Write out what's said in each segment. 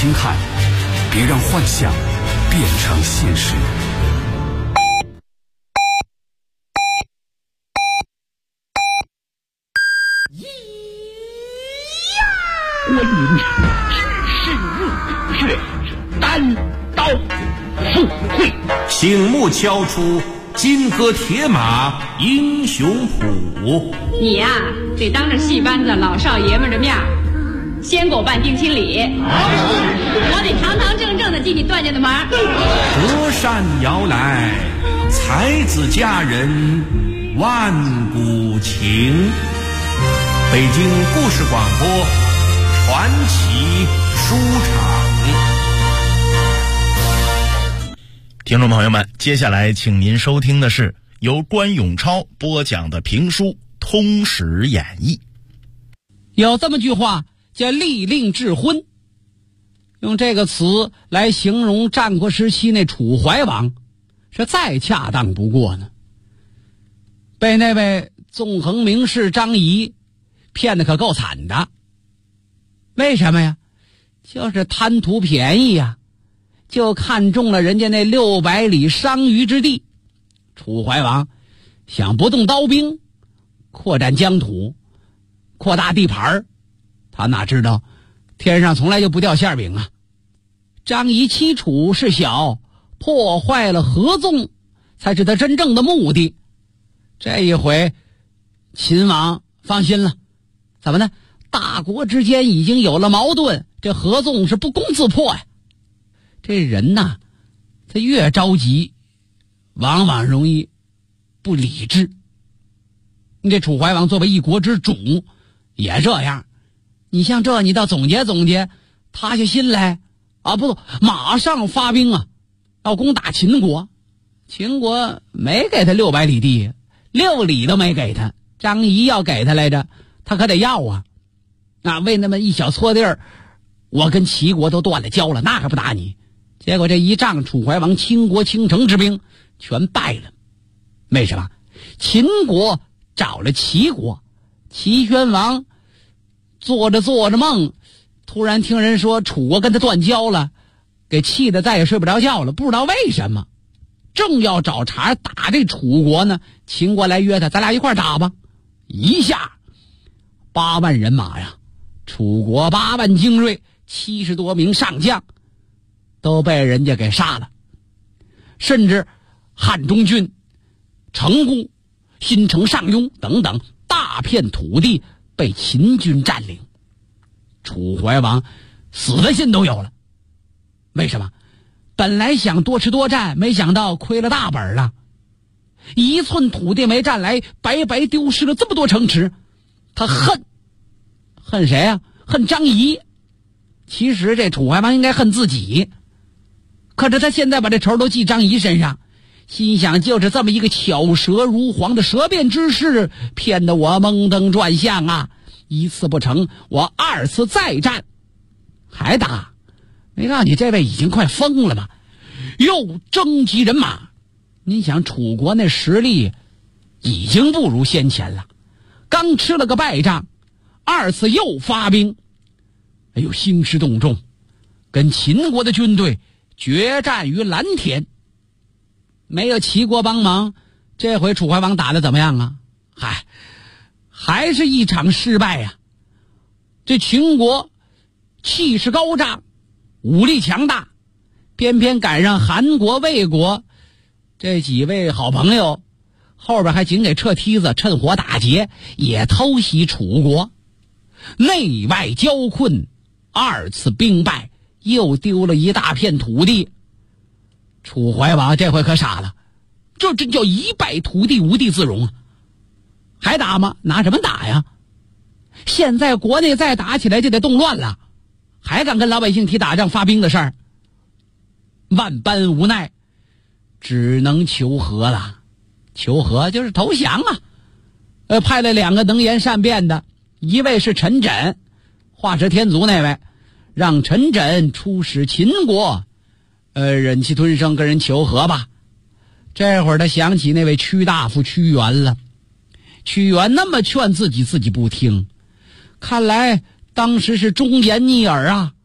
星汉，别让幻想变成现实。 关云长只是入穴，单刀赴会， 醒目敲出金戈铁马英雄谱。 你呀，得当着戏班子老少爷们的面先给我办定亲礼，我得堂堂正正的进你段家的门。 隔山遥来，才子佳人万古情。北京故事广播传奇书场。 听众朋友们，接下来请您收听的是由关永超播讲的评书《通史演义》。 有这么句话叫立令制婚，用这个词来形容战国时期那楚怀王是再恰当不过呢。被那位纵横名士张仪骗得可够惨的。为什么呀？就是贪图便宜呀，就看中了人家那600里商於之地。楚怀王想不动刀兵，扩展疆土，扩大地盘，他哪知道天上从来就不掉馅饼啊。张仪欺楚是小，破坏了合纵才是他真正的目的。这一回秦王放心了，怎么呢？大国之间已经有了矛盾，这合纵是不攻自破呀。这人呐，他越着急往往容易不理智。你这楚怀王作为一国之主也这样，你像这你倒总结总结，塌下心来啊，不，马上发兵啊，要攻打秦国。秦国没给他600里地，6里都没给他。张仪要给他来着，他可得要啊。为那么一小撮地儿，我跟齐国都断了交了，那可不打你。结果这一仗，楚怀王倾国倾城之兵全败了。为什么？秦国找了齐国，齐宣王做着做着梦，突然听人说楚国跟他断交了，给气得再也睡不着觉了，不知道为什么。正要找茬打这楚国呢，秦国来约他，咱俩一块打吧。一下8万人马呀，楚国8万精锐，70多名上将都被人家给杀了，甚至汉中郡、成固、新城上庸等等大片土地被秦军占领。楚怀王死的心都有了。为什么？本来想多吃多占，没想到亏了大本了，一寸土地没占来，白白丢失了这么多城池。他恨谁啊？恨张仪。其实这楚怀王应该恨自己，可是他现在把这仇都记张仪身上，心想就是这么一个巧舌如簧的舌辩之士，骗得我蒙登转向啊！一次不成，我2次再战，还打。没告诉你这位已经快疯了吗？又征集人马。你想楚国那实力已经不如先前了，刚吃了个败仗，2次又发兵，哎呦，兴师动众，跟秦国的军队决战于蓝田。没有齐国帮忙，这回楚怀王打得怎么样啊？还是一场失败呀。这秦国气势高涨，武力强大，偏偏赶上韩国、魏国这几位好朋友后边还紧给撤梯子，趁火打劫，也偷袭楚国，内外交困，2次兵败，又丢了一大片土地。楚怀王这回可傻了，这真叫一败涂地，无地自容啊！还打吗？拿什么打呀？现在国内再打起来就得动乱了，还敢跟老百姓提打仗发兵的事儿？万般无奈，只能求和了。求和就是投降啊！派了2个能言善辩的，一位是陈轸，画蛇添足那位，让陈轸出使秦国，忍气吞声跟人求和吧。这会儿他想起那位屈大夫屈原了，屈原那么劝自己不听，看来当时是忠言逆耳啊，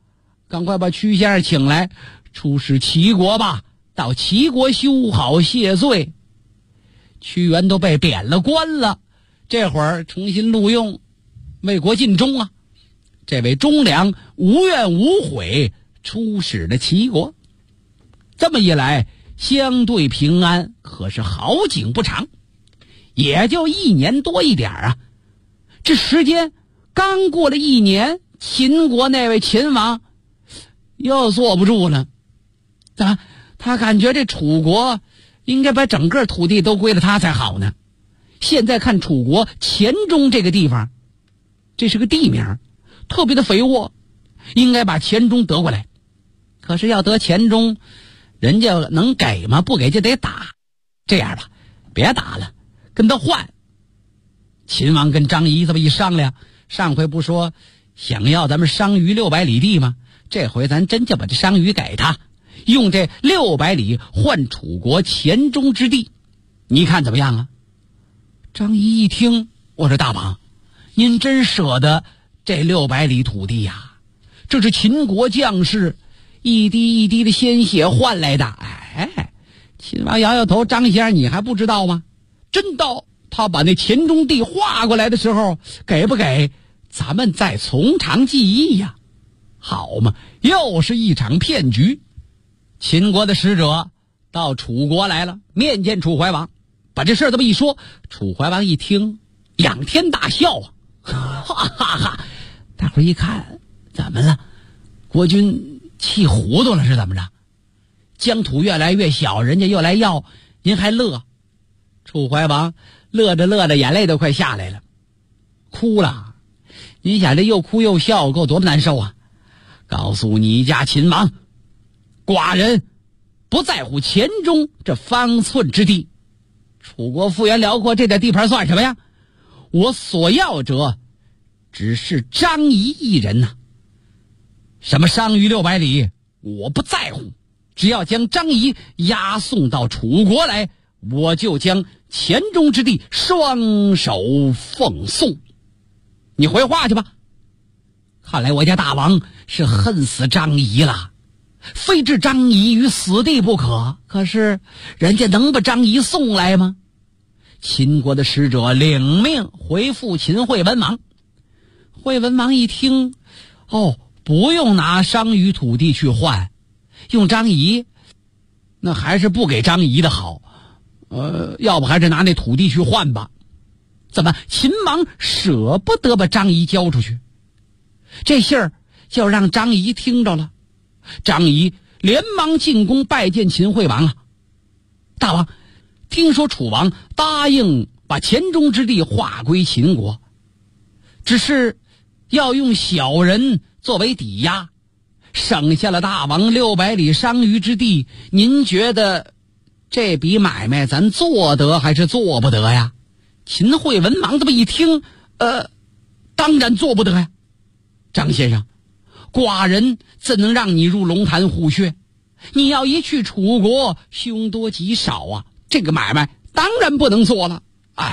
赶快把屈先生请来，出使齐国吧，到齐国修好谢罪。屈原都被贬了官了，这会儿重新录用，为国尽忠啊。这位忠良无怨无悔出使了齐国，这么一来相对平安，可是好景不长，也就1年多一点啊。这时间刚过了1年，秦国那位秦王又坐不住了。怎么？他感觉这楚国应该把整个土地都归了他才好呢。现在看楚国黔中这个地方，这是个地名，特别的肥沃，应该把黔中得过来。可是要得黔中，人家能给吗？不给就得打。这样吧，别打了，跟他换。秦王跟张仪这么一商量，上回不说想要咱们商於600里地吗？这回咱真就把这商於给他，用这600里换楚国黔中之地，你看怎么样啊？张仪一听，我说大王，您真舍得这600里土地呀？这是秦国将士一滴一滴的鲜血换来的。哎，秦王摇摇头，张先生你还不知道吗？真到他把那黔中地划过来的时候，给不给咱们再从长计议呀？好嘛，又是一场骗局。秦国的使者到楚国来了，面见楚怀王，把这事这么一说，楚怀王一听，仰天大笑啊，哈哈哈！大伙一看，怎么了？国君气糊涂了是怎么着？疆土越来越小，人家又来要，您还乐？楚怀王乐着乐着，眼泪都快下来了，哭了。你想这又哭又笑，够多么难受啊！告诉你家秦王，寡人不在乎黔中这方寸之地，楚国幅员辽阔，这点地盘算什么呀？我所要者只是张仪一人呐。什么商於600里，我不在乎，只要将张仪押送到楚国来，我就将黔中之地双手奉送。你回话去吧。看来我家大王是恨死张仪了，非置张仪于死地不可。可是人家能把张仪送来吗？秦国的使者领命回复秦惠文王。惠文王一听，不用拿商於土地去换，用张仪，那还是不给张仪的好。要不还是拿那土地去换吧。怎么秦王舍不得把张仪交出去？这信儿就让张仪听着了。张仪连忙进宫拜见秦惠王啊。大王，听说楚王答应把黔中之地划归秦国，只是要用小人作为抵押，省下了大王600里商於之地。您觉得这笔买卖咱做得还是做不得呀？秦惠文王这么一听，当然做不得呀。张先生，寡人怎能让你入龙潭虎穴？你要一去楚国，凶多吉少啊，这个买卖当然不能做了。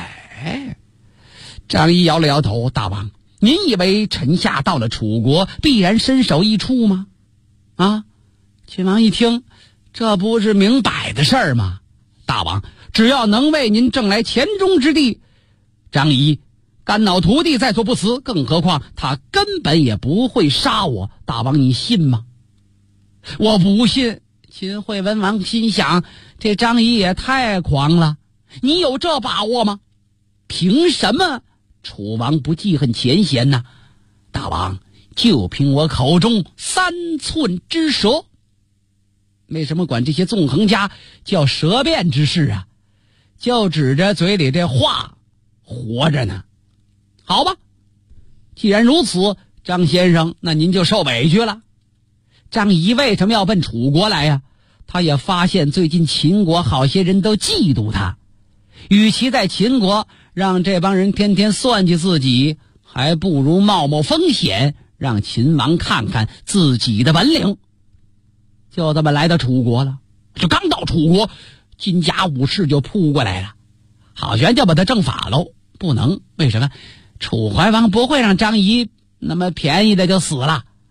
张仪摇了摇头，大王，您以为臣下到了楚国必然身首异处吗？秦王一听，这不是明摆的事儿吗？大王，只要能为您挣来黔中之地，张仪肝脑涂地在所不辞，更何况他根本也不会杀我。大王你信吗？我不信。秦惠文王心想，这张仪也太狂了，你有这把握吗？凭什么楚王不记恨前嫌呢？大王，就凭我口中3寸之舌。为什么管这些纵横家叫舌辩之士啊？就指着嘴里这话活着呢。好吧，既然如此，张先生，那您就受委屈了。张仪为什么要奔楚国来呀？他也发现最近秦国好些人都嫉妒他，与其在秦国让这帮人天天算计自己，还不如冒冒风险，让秦王看看自己的本领。就这么来到楚国了。就刚到楚国，金甲武士就扑过来了，好悬就把他正法喽。不能，为什么？楚怀王不会让张仪那么便宜的就死了。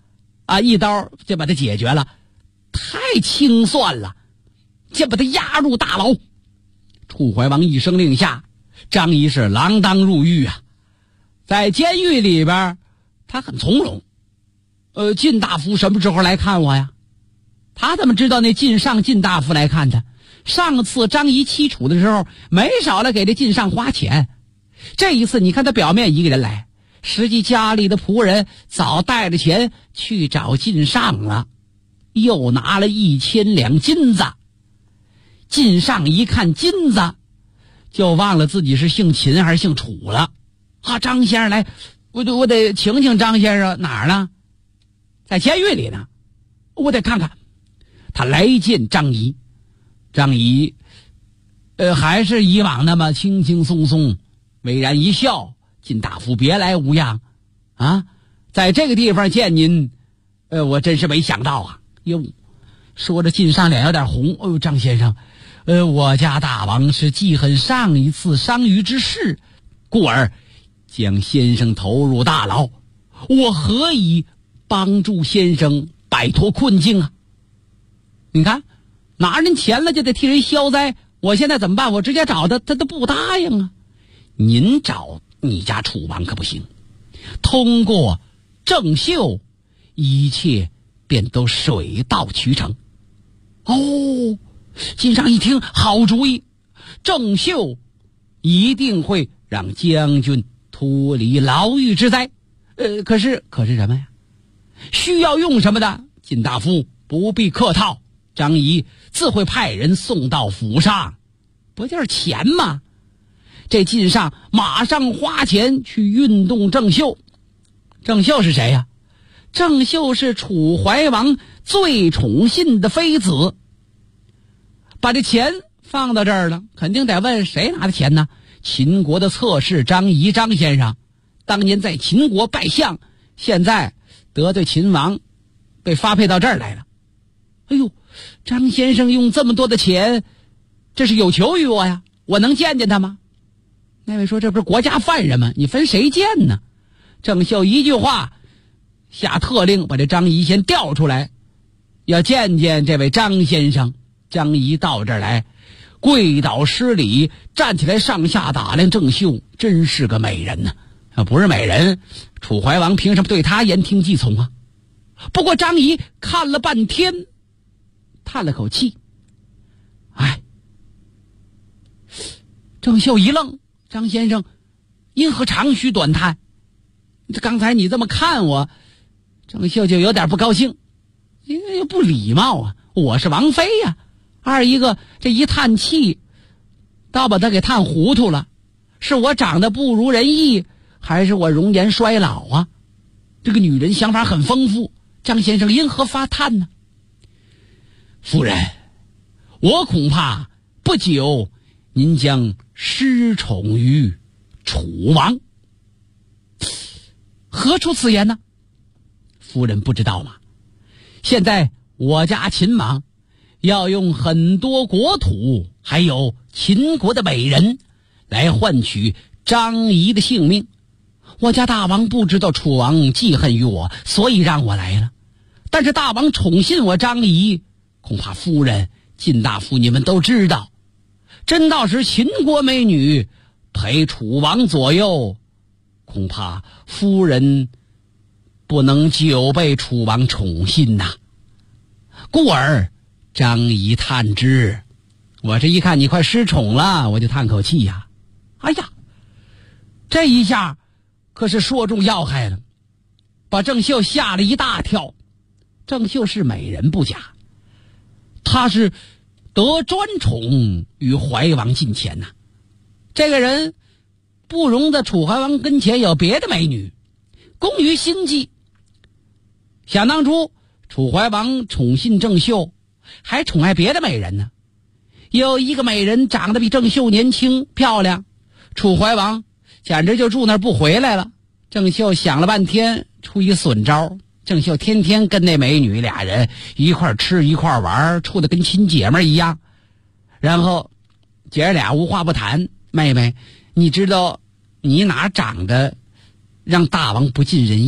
啊，一刀就把他解决了，太清算了，就把他押入大牢。楚怀王一声令下，张仪是锒铛入狱啊。在监狱里边他很从容。晋大夫什么时候来看我呀？他怎么知道那晋大夫来看他？上次张仪欺楚的时候没少来给这晋上花钱，这一次你看他表面一个人来，实际家里的仆人早带着钱去找晋上了，又拿了1000两金子。晋上一看金子，就忘了自己是姓秦还是姓楚了。张先生来，我得请请张先生，哪儿呢？在监狱里呢，我得看看。他来见张仪，张仪还是以往那么轻轻松松，巍然一笑：“晋大夫别来无恙啊，在这个地方见您，我真是没想到啊。”哟，说着晋上脸有点红。张先生，我家大王是记恨上一次伤于之事，故而将先生投入大牢，我何以帮助先生摆脱困境啊？你看，拿人钱了就得替人消灾，我现在怎么办？我直接找他，他都不答应啊。您找你家楚王可不行，通过郑袖，一切便都水到渠成。晋上一听，好主意，郑袖一定会让将军脱离牢狱之灾。可是什么呀？需要用什么的？晋大夫不必客套，张仪自会派人送到府上。不就是钱吗？这晋上马上花钱去运动郑袖。郑袖是谁呀？郑袖是楚怀王最宠信的妃子。把这钱放到这儿了，肯定得问谁拿的钱呢？秦国的侧室张仪，张先生当年在秦国拜相，现在得罪秦王，被发配到这儿来了。哎呦，张先生用这么多的钱，这是有求于我呀，我能见见他吗？那位说，这不是国家犯人吗？你分谁见呢？郑袖一句话下特令，把这张仪先调出来，要见见这位张先生。张仪到这儿来，跪倒施礼，站起来上下打量郑袖，真是个美人呢。不是美人，楚怀王凭什么对他言听计从啊？不过张仪看了半天，叹了口气。郑袖一愣，张先生因何长吁短叹？刚才你这么看我，郑袖就有点不高兴，因为不礼貌啊，我是王妃呀。二一个这一叹气，倒把他给叹糊涂了，是我长得不如人意，还是我容颜衰老啊？这个女人想法很丰富，张先生因何发叹呢？夫人，我恐怕不久您将失宠于楚王。何出此言呢？夫人不知道吗？现在我家秦王要用很多国土，还有秦国的美人来换取张仪的性命。我家大王不知道楚王记恨于我，所以让我来了。但是大王宠信我张仪，恐怕夫人、晋大夫你们都知道，真到时秦国美女陪楚王左右，恐怕夫人不能久被楚王宠信呐。故而张仪叹之。我这一看你快失宠了，我就叹口气呀。哎呀，这一下可是说中要害了，把郑袖吓了一大跳。郑袖是美人不假，她是得专宠于怀王近前呐。这个人不容在楚怀王跟前有别的美女，工于心计。想当初楚怀王宠信郑袖，还宠爱别的美人呢。有一个美人长得比郑袖年轻漂亮，楚怀王简直就住那儿不回来了。郑袖想了半天，出一损招。郑袖天天跟那美女俩人一块吃一块玩，处得跟亲姐妹一样。然后姐儿俩无话不谈。妹妹，你知道你哪长得让大王不尽人意，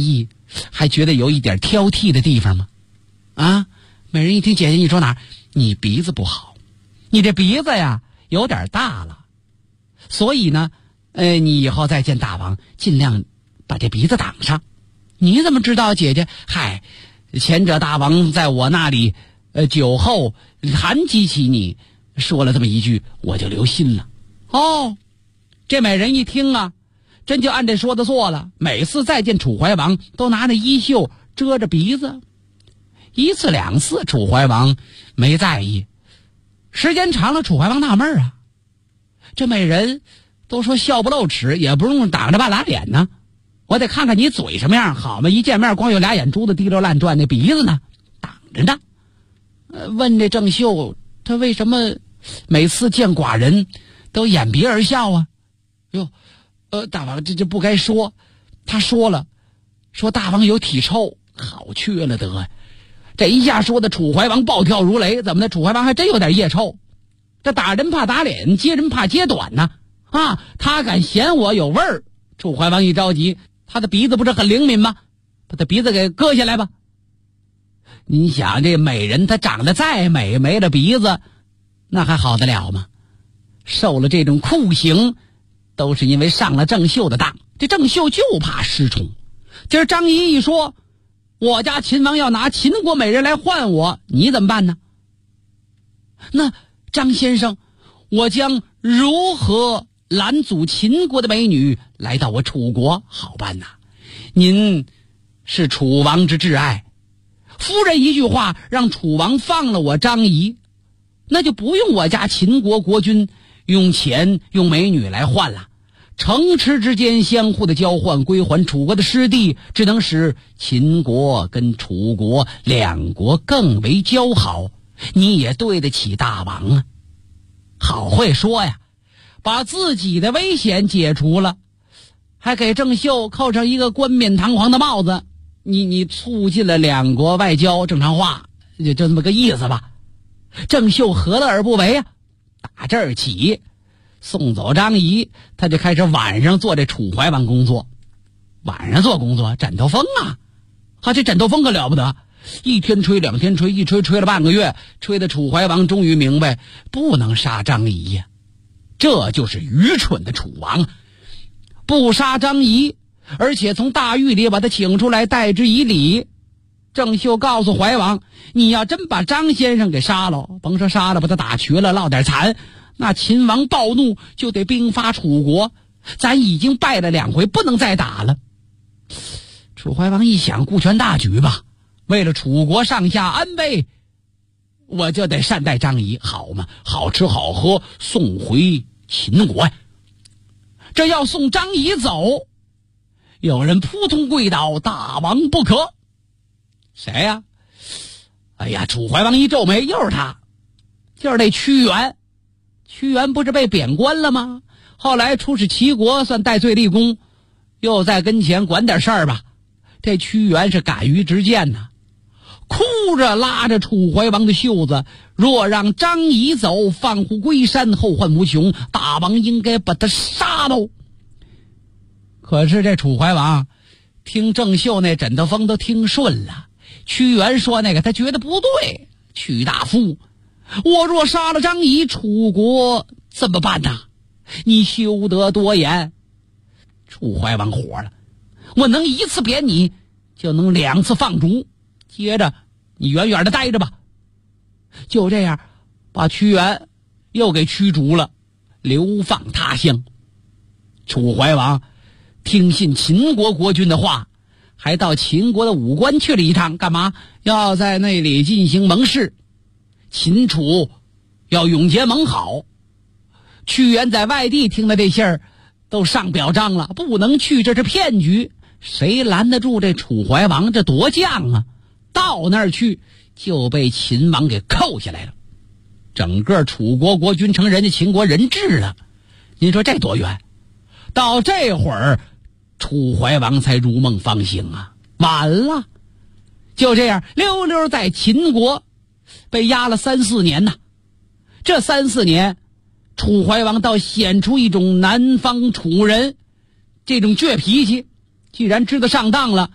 还觉得有一点挑剔的地方吗？啊，美人一听，姐姐你说哪儿？你鼻子不好，你这鼻子呀有点大了，所以呢你以后再见大王尽量把这鼻子挡上。你怎么知道姐姐？嗨，前者大王在我那里酒后谈及起你，说了这么一句，我就留心了。哦，这美人一听啊，真就按这说的做了，每次再见楚怀王都拿那衣袖遮着鼻子。一次两次楚怀王没在意，时间长了楚怀王纳闷啊，这美人都说笑不露齿，也不用挡着半拉脸呢，我得看看你嘴什么样，好嘛，一见面光有俩眼珠子滴溜乱转，那鼻子呢挡着呢。问这郑袖，他为什么每次见寡人都掩鼻而笑啊？哟，大王这不该说，他说了，说大王有体臭，好去了得。这一下说的楚怀王暴跳如雷，怎么的？楚怀王还真有点腋臭，这打人怕打脸，接人怕接短呢。啊，他敢嫌我有味儿，楚怀王一着急，他的鼻子不是很灵敏吗？把他鼻子给割下来吧。你想这美人她长得再美，没了鼻子那还好得了吗？受了这种酷刑都是因为上了郑袖的当，这郑袖就怕失宠。今儿张仪一说我家秦王要拿秦国美人来换我，你怎么办呢？那张先生，我将如何拦阻秦国的美女来到我楚国？好办呐，您是楚王之挚爱，夫人一句话让楚王放了我张仪，那就不用我家秦国国君用钱用美女来换了，城池之间相互的交换，归还楚国的失地，只能使秦国跟楚国两国更为交好。你也对得起大王啊！好会说呀，把自己的危险解除了，还给郑袖扣上一个冠冕堂皇的帽子。你促进了两国外交正常化，就这么个意思吧。郑袖何乐而不为啊？打这儿起送走张仪，他就开始晚上做这楚怀王工作。晚上做工作，枕头风啊！这枕头风可了不得，一天吹两天吹，一吹了半个月，吹得楚怀王终于明白不能杀张仪呀。这就是愚蠢的楚王，不杀张仪，而且从大狱里把他请出来，待之以礼。郑袖告诉怀王，你要真把张先生给杀了，甭说杀了，把他打瘸了，落点残，那秦王暴怒就得兵发楚国，咱已经败了2回，不能再打了。楚怀王一想，顾全大局吧，为了楚国上下安危，我就得善待张仪，好嘛，好吃好喝送回秦国呀。这要送张仪走，有人扑通跪倒，大王不可。谁呀？哎呀，楚怀王一皱眉，又是他，就是那屈原。屈原不是被贬官了吗？后来出使齐国，算戴罪立功，又在跟前管点事儿吧。这屈原是敢于直谏呐，哭着拉着楚怀王的袖子，若让张仪走，放虎归山，后患无穷，大王应该把他杀喽。可是这楚怀王听郑袖那枕头风都听顺了，屈原说那个他觉得不对。屈大夫，我若杀了张仪，楚国怎么办呐？你休得多言。楚怀王火了，我能一次贬你，就能2次放逐，接着你远远的待着吧。就这样把屈原又给驱逐了，流放他乡。楚怀王听信秦国国君的话，还到秦国的武关去了一趟，干嘛？要在那里进行盟誓，秦楚要永结盟好。屈原在外地听的这信儿，都上表彰了，不能去，这是骗局。谁拦得住这楚怀王？这多犟啊！到那儿去就被秦王给扣下来了，整个楚国国君成人家秦国人质了。您说这多冤？到这会儿楚怀王才如梦方醒啊，晚了。就这样溜溜在秦国被压了3、4年呐。这3、4年，楚怀王倒显出一种南方楚人这种倔脾气。既然知道上当了，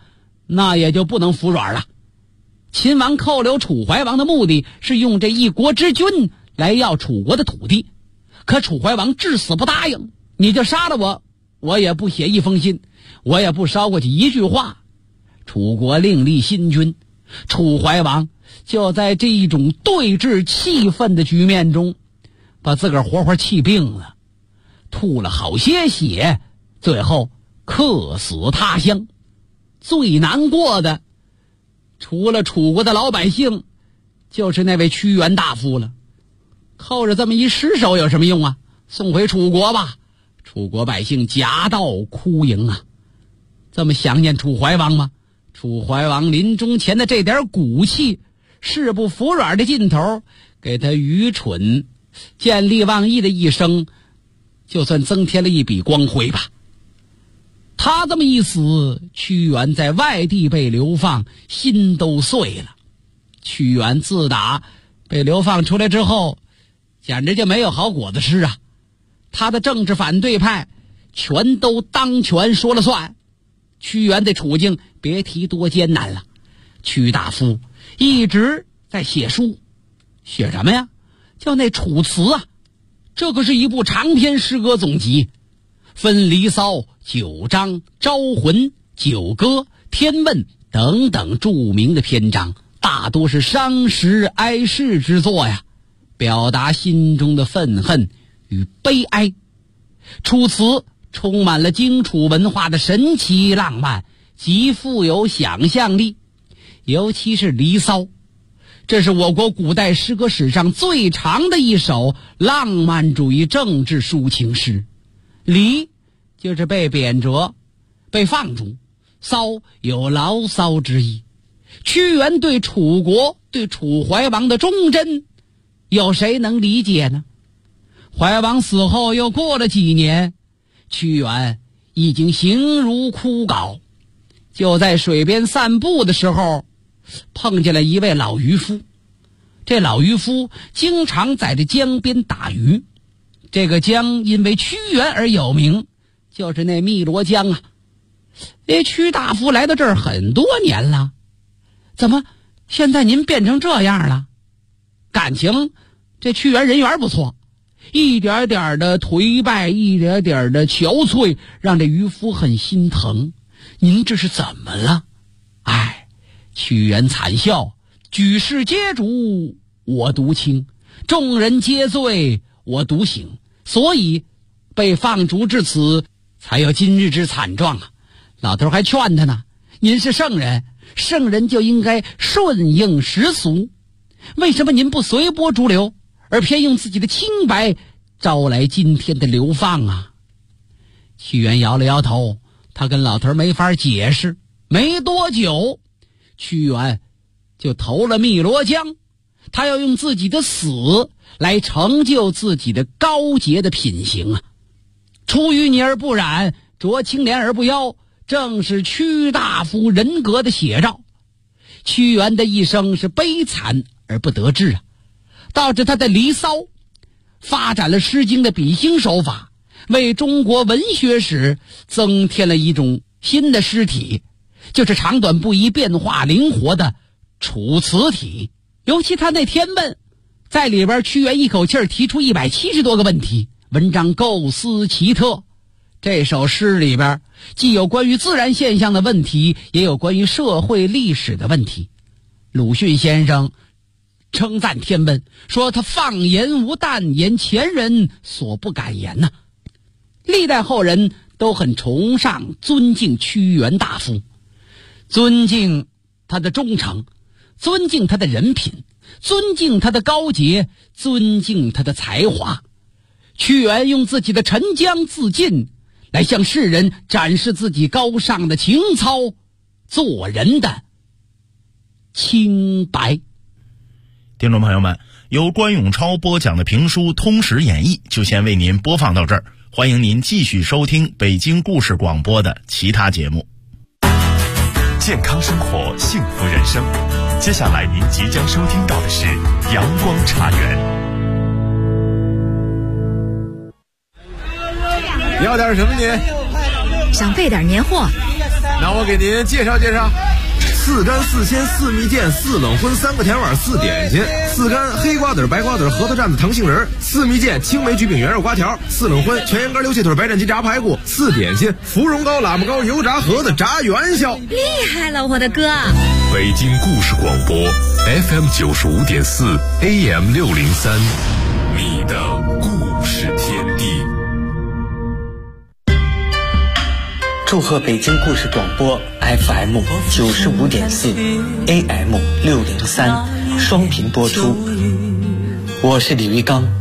那也就不能服软了。秦王扣留楚怀王的目的是用这一国之君来要楚国的土地，可楚怀王至死不答应，你就杀了我，我也不写一封信，我也不捎过去一句话。楚国另立新君，楚怀王就在这一种对峙气愤的局面中，把自个儿活活气病了，吐了好些血，最后客死他乡。最难过的除了楚国的老百姓，就是那位屈原大夫了。扣着这么一尸首有什么用啊？送回楚国吧。楚国百姓夹道哭迎啊。这么想念楚怀王吗？楚怀王临终前的这点骨气，誓不服软的劲头，给他愚蠢见利忘义的一生就算增添了一笔光辉吧。他这么一死，屈原在外地被流放，心都碎了。屈原自打被流放出来之后，简直就没有好果子吃啊！他的政治反对派全都当权说了算，屈原的处境别提多艰难了。屈大夫一直在写书，写什么呀？叫那《楚辞》啊，这可是一部长篇诗歌总集，分离骚、九章、招魂、九歌、天问等等著名的篇章，大多是伤时哀世之作呀，表达心中的愤恨与悲哀。楚辞充满了荆楚文化的神奇浪漫，极富有想象力，尤其是离骚，这是我国古代诗歌史上最长的一首浪漫主义政治抒情诗。离就是被贬谪、被放逐，骚有牢骚之意。屈原对楚国、对楚怀王的忠贞，有谁能理解呢？怀王死后又过了几年，屈原已经形如枯槁，就在水边散步的时候，碰见了一位老渔夫。这老渔夫经常在这江边打鱼，这个江因为屈原而有名，就是那汨罗江啊。屈大夫来到这儿很多年了，怎么现在您变成这样了？感情这屈原人缘不错，一点点的颓败，一点点的憔悴，让这渔夫很心疼。您这是怎么了？屈原惨笑，举世皆浊我独清，众人皆醉我独醒，所以被放逐至此，才有今日之惨状啊。老头还劝他呢，您是圣人，圣人就应该顺应时俗，为什么您不随波逐流，而偏用自己的清白招来今天的流放啊？屈原摇了摇头，他跟老头没法解释。没多久，屈原就投了汨罗江，他要用自己的死来成就自己的高洁的品行啊！出淤泥而不染，濯清涟而不妖，正是屈大夫人格的写照。屈原的一生是悲惨而不得志啊，导致他的离骚发展了《诗经》的比兴手法，为中国文学史增添了一种新的诗体，就是长短不一、变化灵活的楚辞体。尤其他那天问，在里边屈原一口气提出170多个问题，文章构思奇特。这首诗里边既有关于自然现象的问题，也有关于社会历史的问题。鲁迅先生称赞天问，说他放言无诞，言前人所不敢言呐。历代后人都很崇尚尊敬屈原大夫，尊敬他的忠诚，尊敬他的人品，尊敬他的高洁，尊敬他的才华。屈原用自己的沉江自尽来向世人展示自己高尚的情操，做人的清白。 听众朋友们，由关永超播讲的评书《通史演义》就先为您播放到这儿，欢迎您继续收听北京故事广播的其他节目。 健康生活，幸福人生。接下来您即将收听到的是阳光茶园。 要点什么您？ 想备点年货。 那我给您介绍介绍。 4干4鲜4蜜饯4冷荤3个甜碗4点心，4干黑瓜子白瓜子核桃蘸子糖杏仁，4蜜饯青梅焗饼圆肉瓜条，4冷荤全羊肝溜蟹腿白斩鸡炸排骨，4点心芙蓉糕喇嘛糕油炸盒子炸元宵。 厉害了，我的哥！ 北京故事广播 FM 95.4 AM 603，你的故事天地。 祝贺北京故事广播 FM 95.4 AM 603双频播出。我是李玉刚。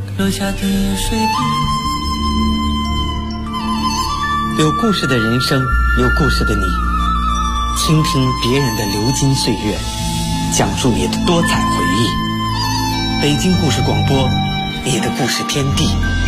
有故事的人生，有故事的你，倾听别人的流金岁月，讲述你的多彩回忆。北京故事广播，你的故事天地。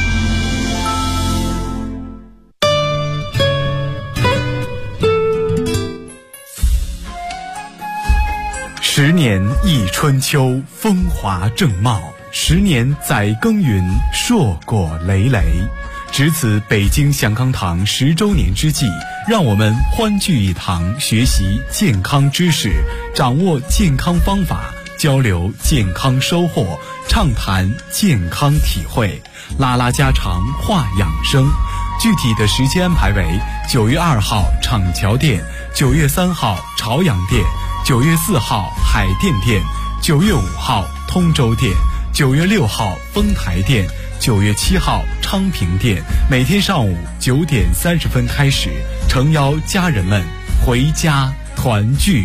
10年一春秋，风华正茂；10年载耕耘，硕果累累。值此北京祥康堂10周年之际，让我们欢聚一堂，学习健康知识，掌握健康方法，交流健康收获，畅谈健康体会，拉拉家常话养生。具体的时间安排为9月2号厂桥店，9月3号朝阳店，9月4号海淀店，9月5号通州店，9月6号丰台店，9月7号昌平店，每天上午9点30分开始，诚邀家人们回家团聚。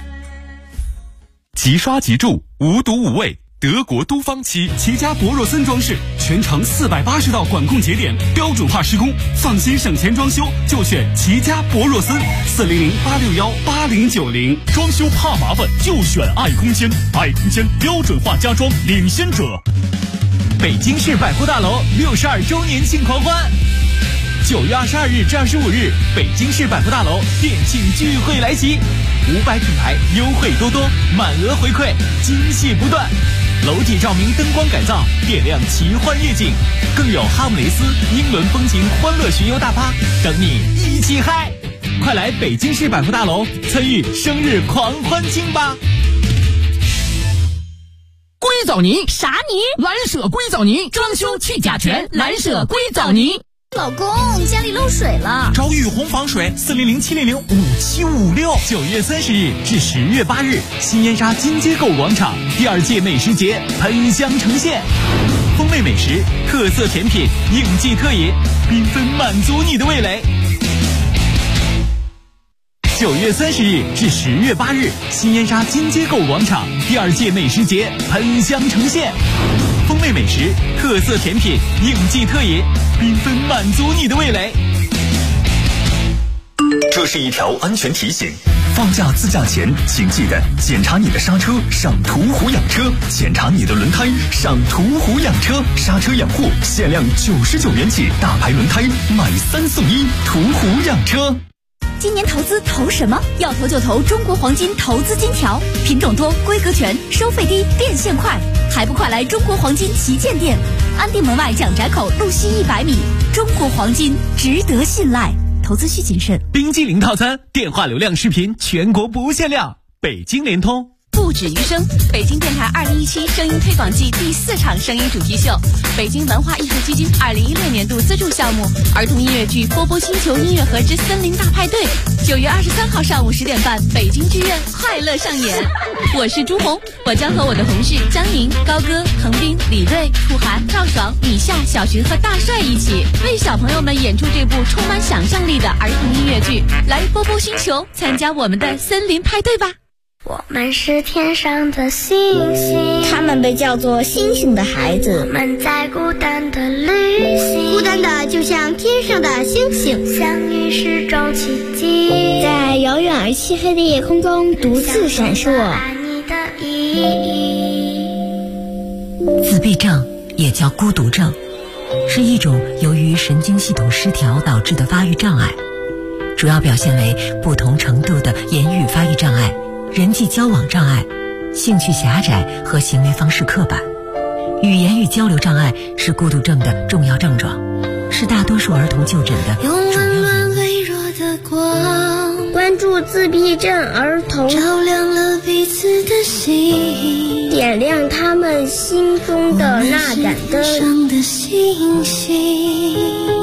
即刷即住，无毒无味，德国都芳漆，齐家博若森装饰，全程480道管控节点，标准化施工，放心省钱装修就选齐家博若森，400-861-8090。装修怕麻烦就选爱空间，爱空间标准化家装领先者。 北京市百货大楼62周年庆狂欢，9月22日至25日，北京市百货大楼店庆聚会来袭，500品牌优惠多多，满额回馈，惊喜不断。楼体照明灯光改造，点亮奇幻夜景，更有哈姆雷斯、英伦风情欢乐巡游大巴等你一起嗨！快来北京市百货大楼参与生日狂欢庆吧！ 硅藻泥啥泥？ 蓝舍硅藻泥，装修去甲醛，蓝舍硅藻泥。 老公，家里漏水了， 找雨虹防水，400-700-5756。9月30日至10月8日，新烟沙金街购物广场第2届美食节喷香呈现，风味美食、特色甜品、应季特饮，缤纷满足你的味蕾。9月30日至10月8日，新烟沙金街购物广场第2届美食节喷香呈现，风味美食、特色甜品、应季特饮，缤纷满足你的味蕾。 这是一条安全提醒，放假自驾前请记得检查你的刹车，上途虎养车；检查你的轮胎，上途虎养车。刹车养护限量99元起，大牌轮胎买3送1，途虎养车。 今年投资投什么？要投就投中国黄金投资金条，品种多，规格全，收费低，变现快，还不快来中国黄金旗舰店，安定门外蒋宅口路西100米。中国黄金值得信赖，投资需谨慎。 冰激凌套餐，电话流量视频全国不限量，北京联通。 不止于声，北京电台2017声音推广季第4场声音主题秀，北京文化艺术基金2016年度资助项目儿童音乐剧《波波星球音乐盒之森林大派对》，9月23号上午10点半，北京剧院快乐上演。我是朱红，我将和我的同事张宁、高歌、彭斌、李锐、兔涵、赵爽、米夏、小寻和大帅一起为小朋友们演出这部充满想象力的儿童音乐剧。来波波星球参加我们的森林派对吧！ 我们是天上的星星， 他们被叫做星星的孩子。 我们在孤单的旅行， 孤单的就像天上的星星， 相遇是种奇迹， 在遥远而漆黑的夜空中独自闪烁。 爱你的意义。 自闭症也叫孤独症，是一种由于神经系统失调导致的发育障碍，主要表现为不同程度的言语发育障碍、人际交往障碍、兴趣狭窄和行为方式刻板。语言与交流障碍是孤独症的重要症状，是大多数儿童就诊的主要原因。 用温暖微弱的光， 关注助自闭症儿童， 照亮了彼此的心， 点亮他们心中的那盏灯。 上的星星。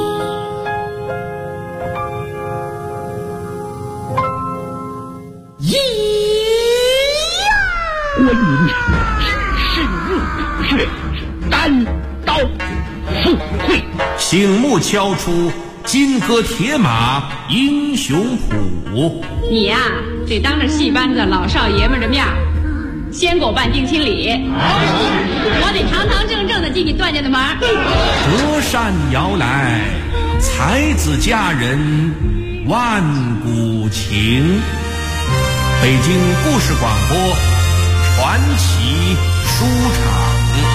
观音智胜日月，单刀赴会， 醒目敲出金戈铁马英雄谱。 你呀，得当着戏班子老少爷们的面先给我办定亲礼，我得堂堂正正的进你段家的门。 隔山摇来，才子佳人万古情。北京故事广播传奇书场。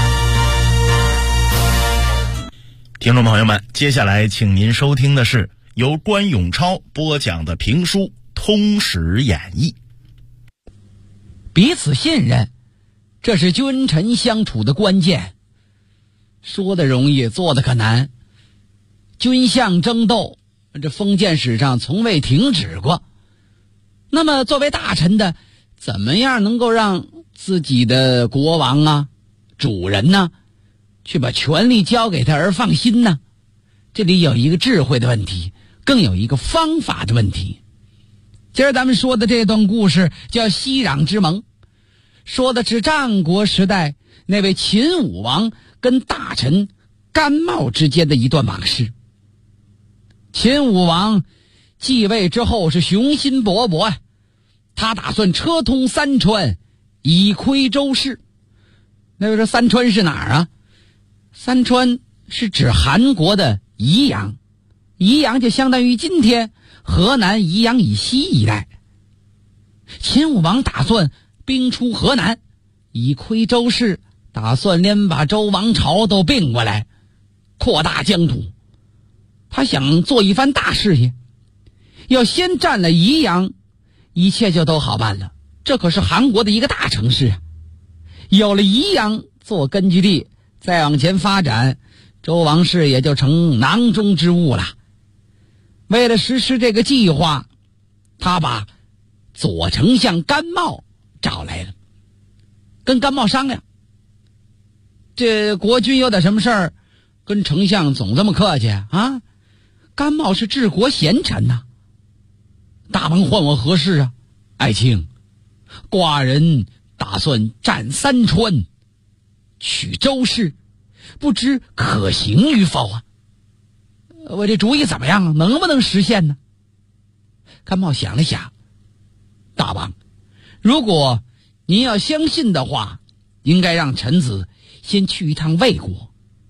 听众朋友们，接下来请您收听的是由关永超播讲的评书《通史演义》。 彼此信任，这是君臣相处的关键。说的容易，做的可难。君相争斗，这封建史上从未停止过。那么作为大臣的，怎么样能够让自己的国王啊、主人呢，去把权力交给他而放心呢？这里有一个智慧的问题，更有一个方法的问题。今儿咱们说的这段故事叫西壤之盟，说的是战国时代那位秦武王跟大臣甘茂之间的一段往事。秦武王继位之后是雄心勃勃啊，他打算车通三川，以窥周氏。那位说三川是哪儿啊？三川是指韩国的宜阳，宜阳就相当于今天河南宜阳以西一带。秦武王打算兵出河南，以窥周氏，打算连把周王朝都并过来，扩大疆土。他想做一番大事业，要先占了宜阳，一切就都好办了。这可是韩国的一个大城市啊，有了宜阳做根据地，再往前发展，周王室也就成囊中之物了。为了实施这个计划，他把左丞相甘茂找来了，跟甘茂商量，这国君有点什么事儿，跟丞相总这么客气啊？甘茂是治国贤臣呐，大王唤我何事啊？爱卿，寡人打算占三川，取周氏，不知可行与否啊？我这主意怎么样啊？能不能实现呢？甘茂想了想，大王，如果您要相信的话，应该让臣子先去一趟魏国。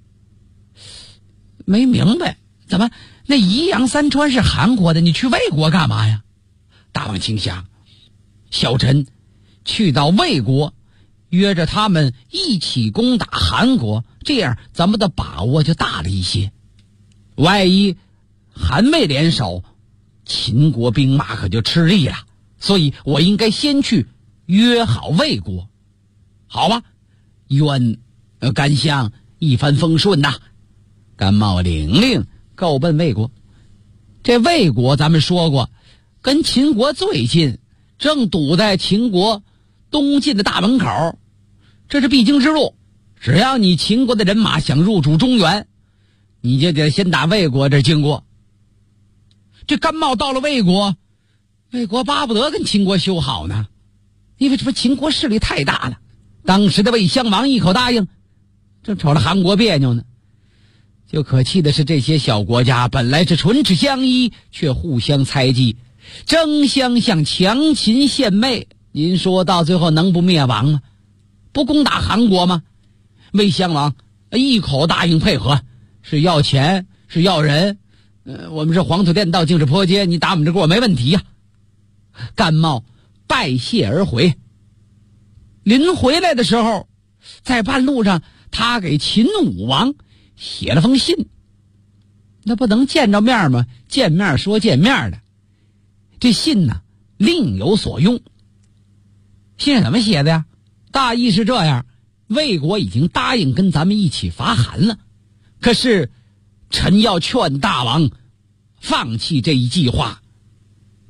没明白，怎么那宜阳三川是韩国的，你去魏国干嘛呀？大王请想，小臣去到魏国，约着他们一起攻打韩国，这样咱们的把握就大了一些。万一韩魏联手，秦国兵马可就吃力了，所以我应该先去约好魏国，好吧？愿甘相一帆风顺呐。甘茂领令够奔魏国。这魏国咱们说过，跟秦国最近，正堵在秦国东晋的大门口，这是必经之路。只要你秦国的人马想入主中原，你就得先打魏国这经过。这甘茂到了魏国，魏国巴不得跟秦国修好呢，因为这不秦国势力太大了。当时的魏襄王一口答应，正瞅着韩国别扭呢。就可气的是，这些小国家本来是唇齿相依，却互相猜忌，争相向强秦献媚。您说到最后能不灭亡吗？不攻打韩国吗？魏襄王一口答应配合，是要钱是要人，我们是黄土店到净水坡街，你打我们这过没问题呀。甘茂拜谢而回。临回来的时候，在半路上他给秦武王写了封信。那不能见着面吗？见面说见面的，这信呢另有所用。信上怎么写的呀？大意是这样，魏国已经答应跟咱们一起伐韩了，可是臣要劝大王放弃这一计划。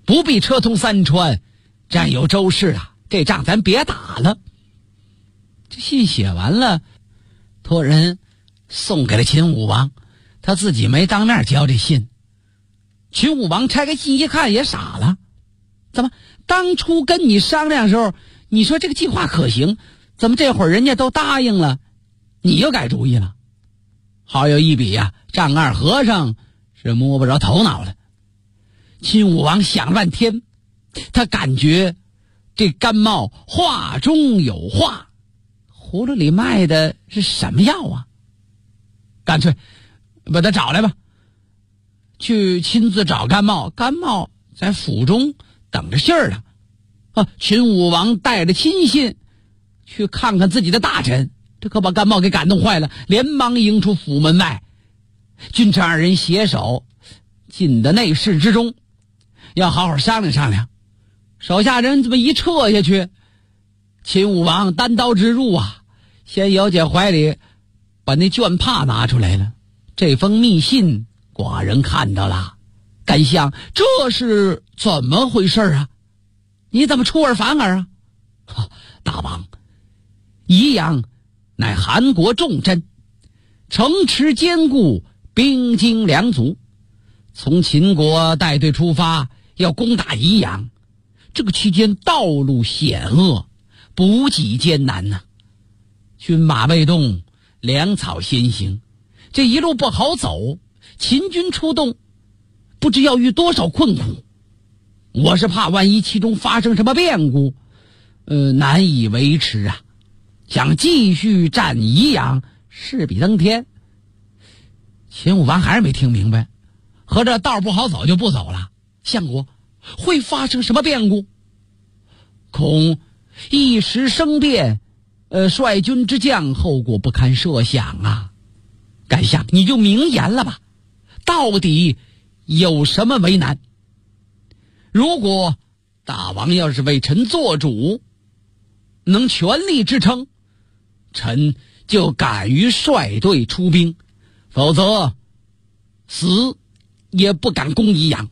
不必车通三川，占有周氏啊，这仗咱别打了。这信写完了，托人送给了秦武王，他自己没当面交这信。秦武王拆开信一看也傻了，怎么当初跟你商量的时候，你说这个计划可行，怎么这会儿人家都答应了，你又改主意了？好有一比呀，丈二和尚是摸不着头脑了。秦武王想了半天，他感觉这甘茂话中有话，葫芦里卖的是什么药啊？干脆把他找来吧，去亲自找甘茂。甘茂在府中等着信儿呢。秦武王带着亲信去看看自己的大臣，这可把甘茂给感动坏了，连忙迎出府门外。君臣二人携手进的内室之中，要好好商量商量。手下人这么一撤下去，秦武王单刀直入啊，先由姐怀里把那绢帕拿出来了。这封密信寡人看到了，甘相，这是怎么回事啊？你怎么出尔反尔啊？大王，宜阳乃韩国重镇，城池坚固，兵精粮足，从秦国带队出发，要攻打宜阳。这个期间道路险恶，补给艰难呐，军马未动，粮草先行，这一路不好走。秦军出动，不知要遇多少困苦。我是怕万一其中发生什么变故，难以维持啊。想继续战宜阳，势比登天。秦武王还是没听明白，合着道不好走就不走了。相国，会发生什么变故？恐一时生变，率军之将后果不堪设想啊。甘相，你就明言了吧，到底有什么为难？如果大王要是为臣做主，能全力支撑，臣就敢于率队出兵，否则死也不敢攻宜阳。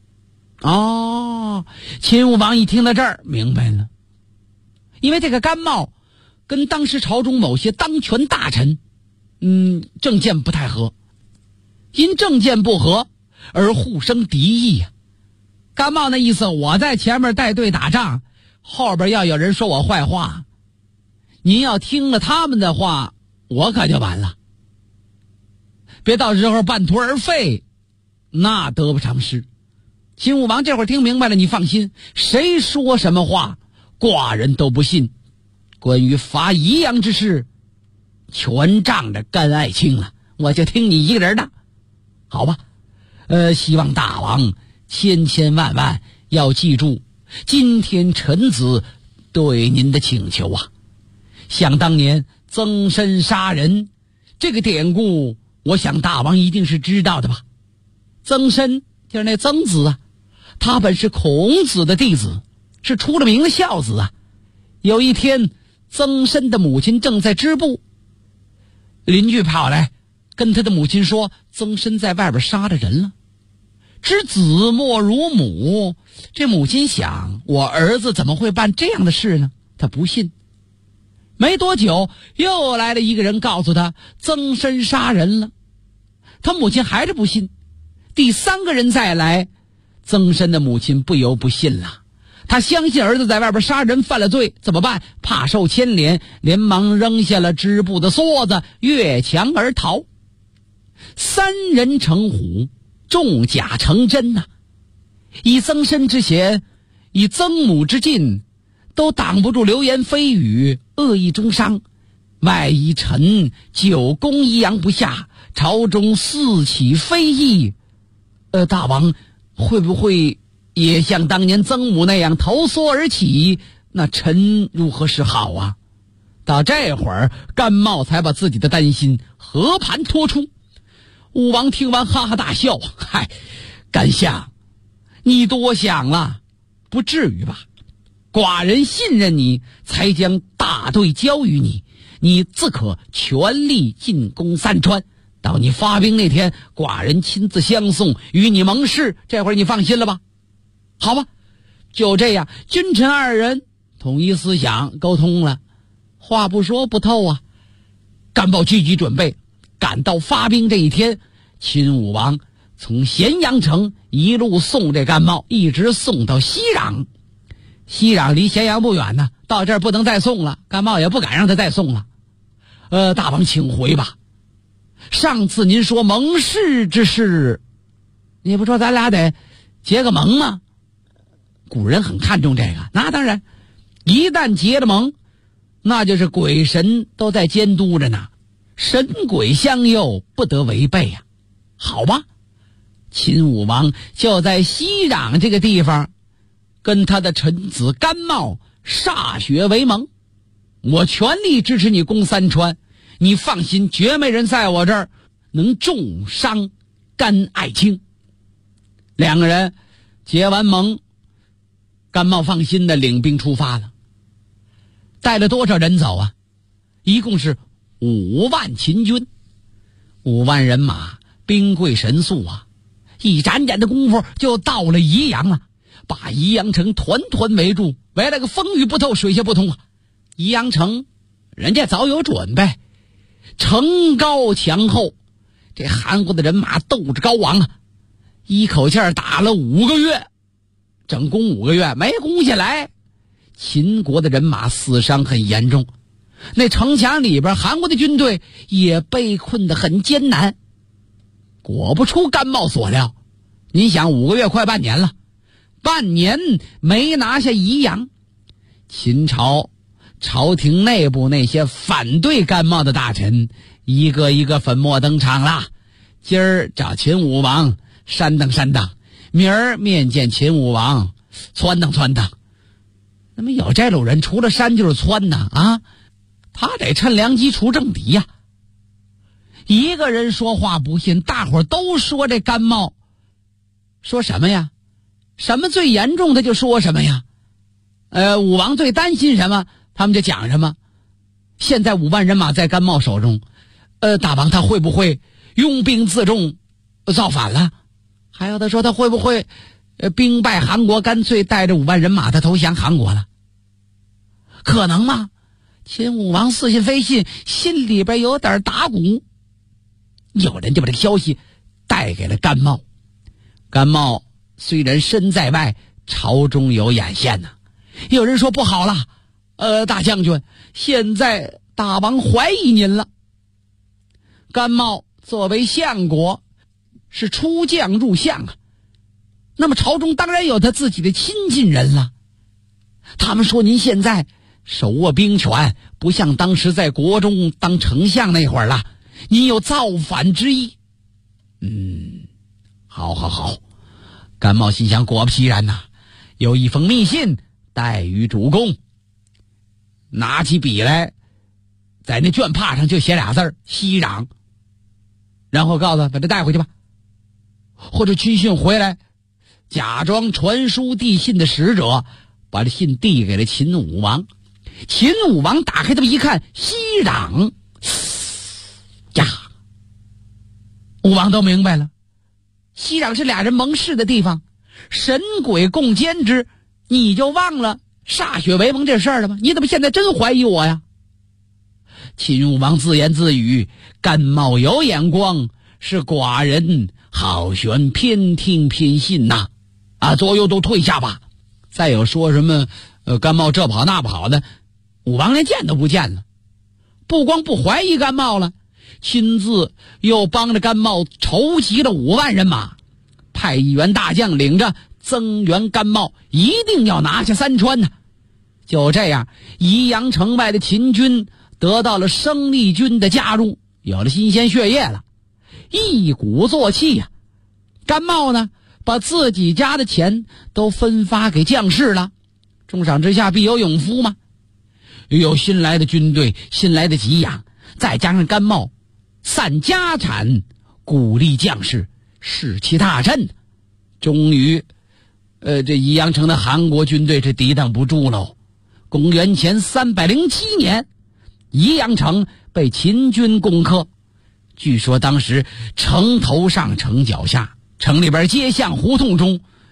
秦武王一听到这儿明白了，因为这个甘茂跟当时朝中某些当权大臣政见不太合，因政见不合而互生敌意啊。甘茂那意思，我在前面带队打仗，后边要有人说我坏话，您要听了他们的话，我可就完了，别到时候半途而废，那得不偿失。秦武王这会儿听明白了，你放心，谁说什么话寡人都不信。关于伐宜阳之事，全仗着甘爱卿了，我就听你一个人的，好吧？希望大王千千万万要记住今天臣子对您的请求啊。想当年曾参杀人这个典故，我想大王一定是知道的吧？曾参就是那曾子啊，他本是孔子的弟子，是出了名的孝子啊。有一天，曾参的母亲正在织布，邻居跑来跟他的母亲说，曾参在外边杀了人了。知子莫如母，这母亲想，我儿子怎么会办这样的事呢？他不信。没多久，又来了一个人告诉他，曾参杀人了。他母亲还是不信。第三个人再来，曾参的母亲不由不信了。他相信儿子在外边杀人犯了罪，怎么办？怕受牵连，连忙扔下了织布的梭子，越墙而逃。三人成虎，众甲成真呐！以曾参之嫌，以曾母之禁，都挡不住流言蜚语，恶意中伤。外一臣久攻宜阳不下，朝中四起非议。大王会不会也像当年曾母那样头缩而起？那臣如何是好啊？到这会儿，甘茂才把自己的担心和盘托出。武王听完哈哈大笑，嗨，甘相，你多想了，不至于吧？寡人信任你，才将大队交于你，你自可全力进攻三川。到你发兵那天，寡人亲自相送，与你盟誓，这会儿你放心了吧？ 好吧，就这样，君臣二人统一思想，沟通了，话不说不透啊。甘茂积极准备，赶到发兵这一天，秦武王从咸阳城一路送这甘茂，一直送到西壤。西壤离咸阳不远呢，到这儿不能再送了，甘茂也不敢让他再送了。大王请回吧。上次您说盟誓之事，你不说咱俩得结个盟吗？古人很看重这个，那当然，一旦结了盟，那就是鬼神都在监督着呢，神鬼相佑，不得违背呀。好吧，秦武王就在西壤这个地方跟他的臣子甘茂歃血为盟，我全力支持你攻三川，你放心，绝没人在我这儿能重伤甘爱卿。两个人结完盟，甘茂放心的领兵出发了。带了多少人走啊？一共是5万秦军，5万人马，兵贵神速啊！一眨眼的功夫就到了宜阳了，把宜阳城团团围住，围了个风雨不透，水泄不通啊！宜阳城人家早有准备，城高墙厚，这韩国的人马斗志高昂啊！一口气打了5个月，整攻5个月没攻下来，秦国的人马死伤很严重，那城墙里边韩国的军队也被困得很艰难。果不出甘茂所料，你想5个月快半年了，半年没拿下宜阳，秦朝朝廷内部那些反对甘茂的大臣一个一个粉墨登场了。今儿找秦武王煽荡煽荡，明儿面见秦武王撺掇撺掇。那么有这种人，除了煽就是撺呐啊！他得趁良机除政敌呀。一个人说话不信，大伙都说这甘茂说什么呀？什么最严重的就说什么呀。武王最担心什么，他们就讲什么。现在5万人马在甘茂手中，大王他会不会拥兵自重造反了？还有的说他会不会兵败韩国，干脆带着5万人马他投降韩国了？可能吗？秦武王似信非信，心里边有点打鼓。有人就把这个消息带给了甘茂。甘茂虽然身在外，朝中有眼线呢。有人说不好了，大将军，现在大王怀疑您了。甘茂作为相国，是出将入相啊，那么朝中当然有他自己的亲近人了。他们说您现在手握兵权，不像当时在国中当丞相那会儿了，您有造反之意。好。甘茂心想，果不其然呐，有一封密信带于主公。拿起笔来，在那卷帕上就写俩字西壤，然后告诉他把他带回去吧。或者军信回来，假装传书递信的使者，把这信递给了秦武王。秦武王打开这么一看，西壤呀，武王都明白了，西壤是俩人盟誓的地方，神鬼共监之，你就忘了歃血为盟这事儿了吗？你怎么现在真怀疑我呀？秦武王自言自语，甘茂有眼光，是寡人好悬偏听偏信呐！左右都退下吧。再有说什么甘茂这跑那跑的，武王连见都不见了。不光不怀疑甘茂了，亲自又帮着甘茂筹集了5万人马，派一员大将领着增援甘茂，一定要拿下三川呢。就这样，宜阳城外的秦军得到了生力军的加入，有了新鲜血液了，一鼓作气呀。甘茂呢，把自己家的钱都分发给将士了，重赏之下必有勇夫嘛。有新来的军队，新来的给养，再加上甘茂散家产，鼓励将士，士气大振。终于这宜阳城的韩国军队是抵挡不住喽。公元前307年，宜阳城被秦军攻克。据说当时城头上城脚下，城里边街巷胡同中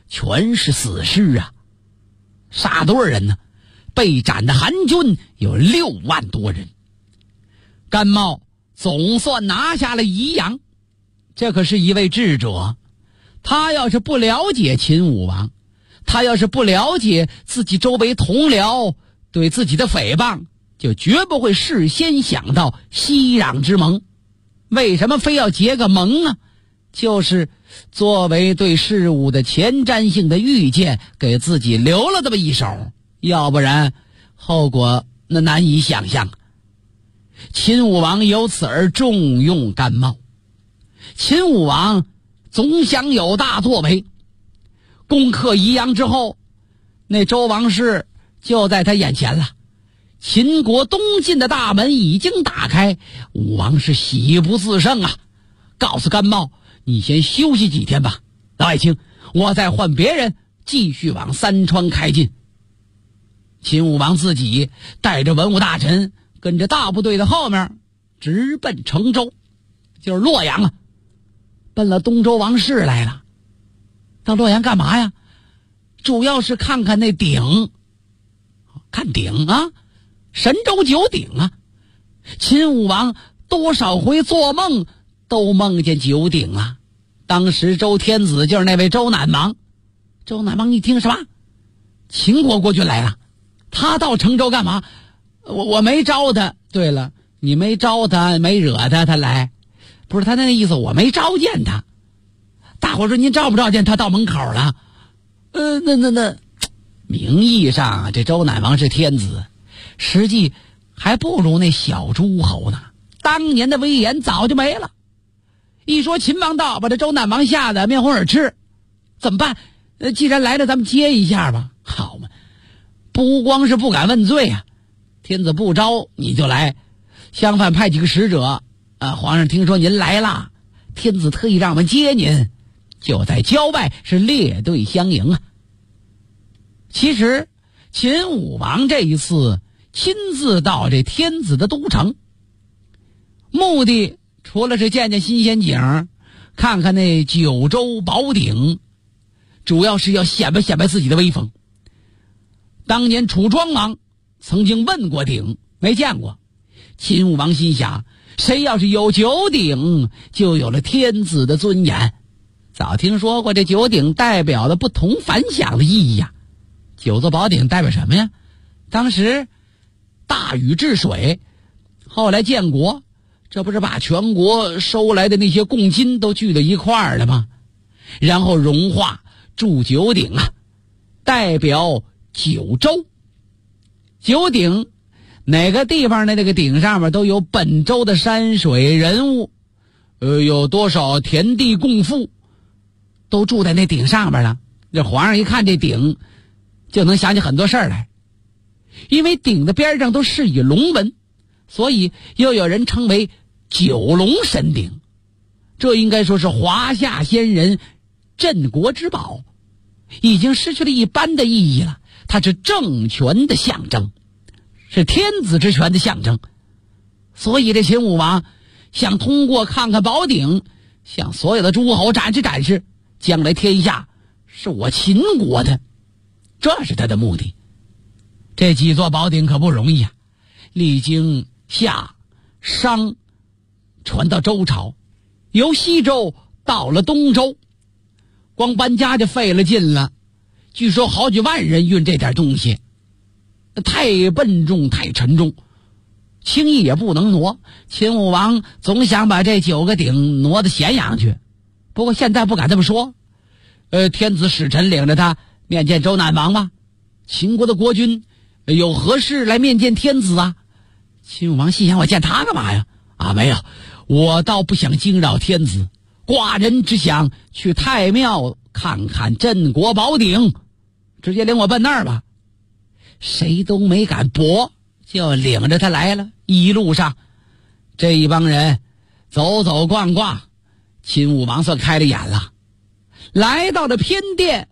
全是死尸啊，杀多少人呢？被斩的韩军有6万多人。甘茂总算拿下了宜阳，这可是一位智者。他要是不了解秦武王，他要是不了解自己周围同僚对自己的诽谤，就绝不会事先想到息壤之盟。为什么非要结个盟呢？就是作为对事物的前瞻性的预见，给自己留了这么一手，要不然后果那难以想象。秦武王由此而重用甘茂。秦武王总想有大作为，攻克宜阳之后，那周王室就在他眼前了。秦国东进的大门已经打开，武王是喜不自胜啊，告诉甘茂，你先休息几天吧，老爱卿，我再换别人继续往三川开进。秦武王自己带着文武大臣跟着大部队的后面直奔成州，就是洛阳啊，奔了东周王室来了。到洛阳干嘛呀？主要是看看那鼎，看鼎啊，神州九鼎啊。秦武王多少回做梦都梦见九鼎啊。当时周天子就是那位周赧王。周赧王一听什么？秦国国君来了，他到成州干嘛？我没招他。对了，你没招他，没惹他，他来。不是他那个意思，我没召见他。大伙说您召不召见他到门口了？那名义上这周赧王是天子，实际还不如那小诸侯呢。当年的威严早就没了。一说秦王到，把这周赧王吓得面红耳赤。怎么办？既然来了，咱们接一下吧。好嘛，不光是不敢问罪啊，天子不招你就来，相反派几个使者皇上听说您来了，天子特意让我们接您，就在郊外是列队相迎啊。其实秦武王这一次亲自到这天子的都城，目的除了是见见新鲜景，看看那九州宝鼎，主要是要显摆显摆自己的威风。当年楚庄王曾经问过鼎，没见过。秦武王心想，谁要是有九鼎，就有了天子的尊严。早听说过这九鼎代表了不同凡响的意义呀。九座宝鼎代表什么呀？当时大禹治水，后来建国，这不是把全国收来的那些贡金都聚到一块儿了吗？然后融化铸九鼎啊，代表九州。九鼎哪个地方的那个鼎上面都有本州的山水人物，有多少田地贡赋都住在那鼎上面了。这皇上一看这鼎就能想起很多事儿来。因为鼎的边上都是以龙纹，所以又有人称为九龙神鼎。这应该说是华夏先人镇国之宝，已经失去了一般的意义了。它是政权的象征，是天子之权的象征。所以这秦武王想通过看看宝鼎，向所有的诸侯展示展示，将来天下是我秦国的，这是他的目的。这几座宝鼎可不容易啊，历经夏、商，传到周朝，由西周到了东周，光搬家就费了劲了。据说好几万人运这点东西，太笨重太沉重，轻易也不能挪。秦武王总想把这9个鼎挪到咸阳去，不过现在不敢这么说。天子使臣领着他面见周赧王吧，秦国的国君有何事来面见天子啊？秦武王心想，我见他干嘛呀？没有，我倒不想惊扰天子，寡人只想去太庙看看镇国宝鼎，直接领我奔那儿吧。谁都没敢驳，就领着他来了。一路上这一帮人走走逛逛，秦武王算开了眼了。来到了偏殿，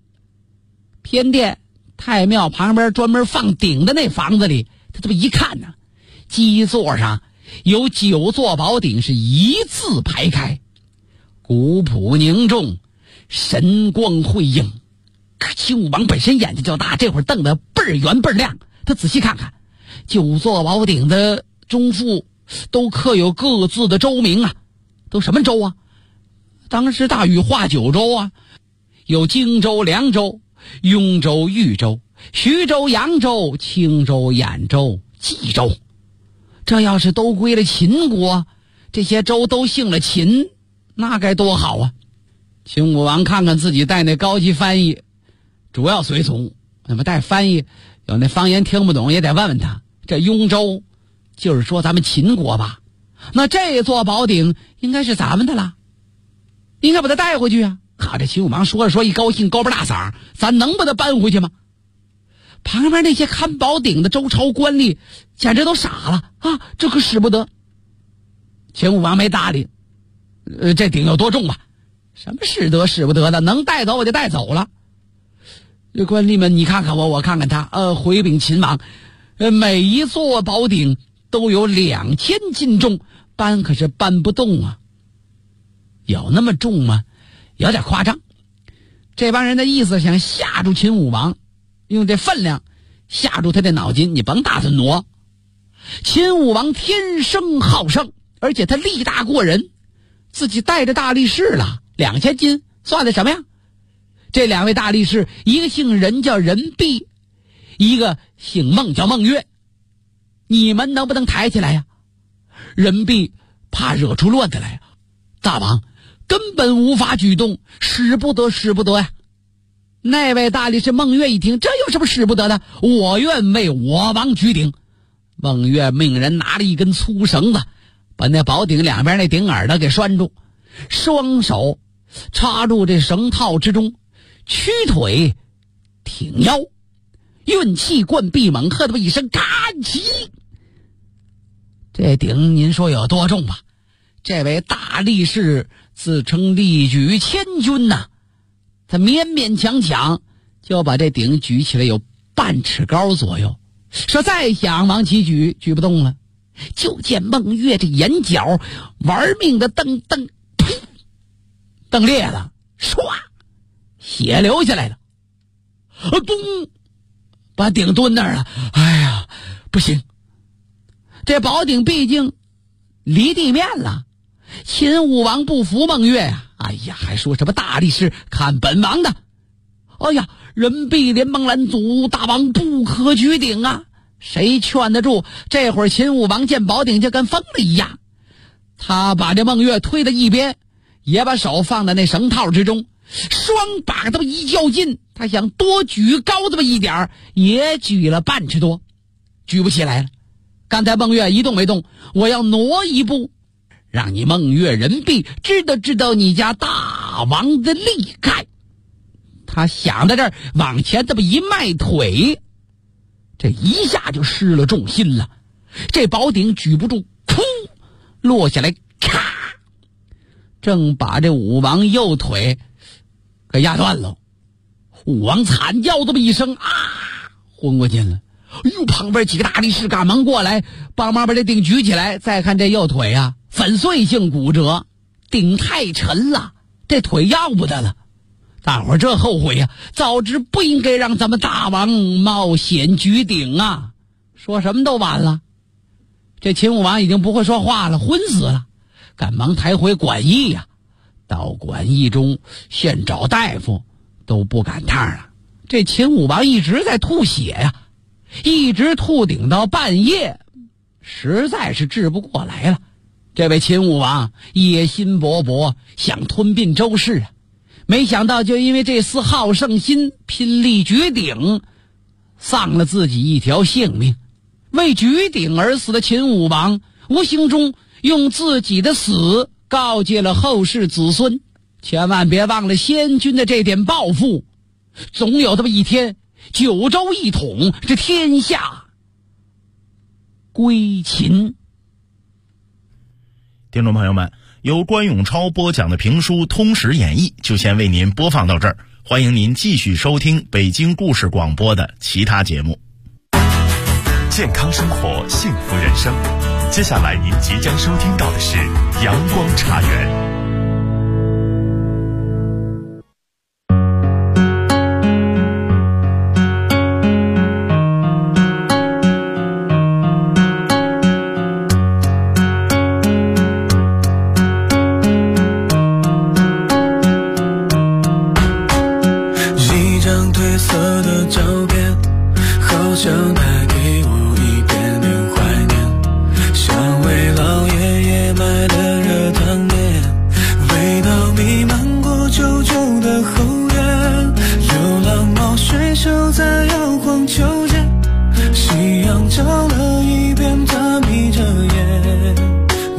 太庙旁边专门放鼎的那房子里，他这么一看呢，基座上有9座宝鼎是一字排开，古朴凝重，神光辉映。 可秦武王本身眼睛较大，这会儿瞪得倍儿圆倍儿亮。他仔细看看9座宝鼎的中腹都刻有各自的州名啊，都什么州啊？当时大禹划9州啊，有荆州、凉州、雍州、豫州、徐州、扬州、青州、兖州、冀州。这要是都归了秦国，这些州都姓了秦，那该多好啊！秦武王看看自己带那高级翻译，主要随从，那么带翻译有那方言听不懂也得问问他。这雍州就是说咱们秦国吧？那这座宝鼎应该是咱们的了，应该把它带回去啊！好，这秦武王说着说一高兴，高不大嗓，咱能把它搬回去吗？旁边那些看宝鼎的周朝官吏简直都傻了啊！这可使不得。秦武王没搭理，这鼎有多重吧？什么使得使不得的，能带走我就带走了。这官吏们你看看我看看他，回禀秦王，每一座宝鼎都有2000斤重，搬可是搬不动啊。有那么重吗？有点夸张。这帮人的意思想吓住秦武王，用这分量吓住他的脑筋，你甭打算挪。秦武王天生好胜，而且他力大过人，自己带着大力士了，2000斤算的什么呀？这2位大力士，一个姓任叫任弼，一个姓孟叫孟月，你们能不能抬起来呀？任弼怕惹出乱子来，大王根本无法举动，使不得呀。那位大力士孟月一听，这有什么使不得的？我愿为我王举鼎。孟月命人拿了一根粗绳子，把那宝鼎两边那顶耳朵给拴住，双手插入这绳套之中，屈腿挺腰，运气灌臂，猛喝这么一声，干起！这鼎您说有多重吧？这位大力士自称力举千钧呐，他勉勉强强就把这鼎举起来有半尺高左右，说再想往起举，举不动了。就见孟月这眼角玩命的瞪，噗，瞪裂了，唰，血流下来了，咚，把鼎蹲那儿了。哎呀，不行，这宝鼎毕竟离地面了。秦武王不服孟月呀，哎呀，还说什么大力士看本王的。哎呀，任弼连忙拦阻，大王不可举鼎啊！谁劝得住？这会儿秦武王见宝鼎就跟疯了一样，他把这孟月推到一边，也把手放在那绳套之中，双把这么一较劲，他想多举高这么一点，也举了半尺多，举不起来了。刚才孟月一动没动，我要挪一步，让你孟月任弼知道你家大王的厉害。他想到这儿，往前这么一迈腿，这一下就失了重心了。这宝鼎举不住，噗，落下来，咔，正把这武王右腿给压断了。武王惨叫这么一声，啊，昏过去了。哎呦，旁边几个大力士赶忙过来帮忙把这鼎举起来。再看这右腿啊，粉碎性骨折，鼎太沉了，这腿要不得了。大伙儿这后悔呀，早知不应该让咱们大王冒险举鼎啊！说什么都晚了。这秦武王已经不会说话了，昏死了，赶忙抬回馆驿呀。到馆驿中现找大夫都不赶趟了。这秦武王一直在吐血呀，一直吐顶到半夜，实在是治不过来了。这位秦武王野心勃勃，想吞并周氏啊，没想到就因为这丝好胜心，拼力举鼎，丧了自己一条性命。为举鼎而死的秦武王，无形中用自己的死告诫了后世子孙，千万别忘了先君的这点抱负，总有这么一天，9州一统，这天下归秦。 听众朋友们，由关永超播讲的评书《通史演义》就先为您播放到这儿，欢迎您继续收听北京故事广播的其他节目。 健康生活，幸福人生。接下来您即将收听到的是阳光茶园。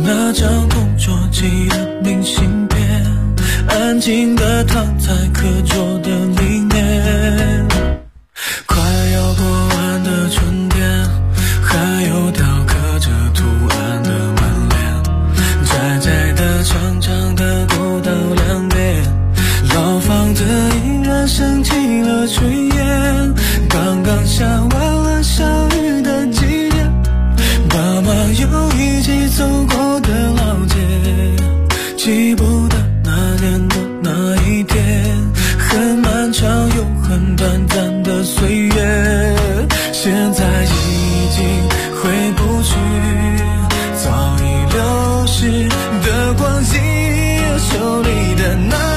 那张同桌寄的明信片，安静地躺在课桌的里面。快要过完的春天，还有雕刻着图案的门帘，窄窄的长长的过道两边，老房子依然升起了炊烟，刚刚下完了小雨的季节，爸妈又一起走过的老街，记不得那年的那一天，很漫长又很短暂的岁月，现在已经回不去，早已流逝的光阴，手里的那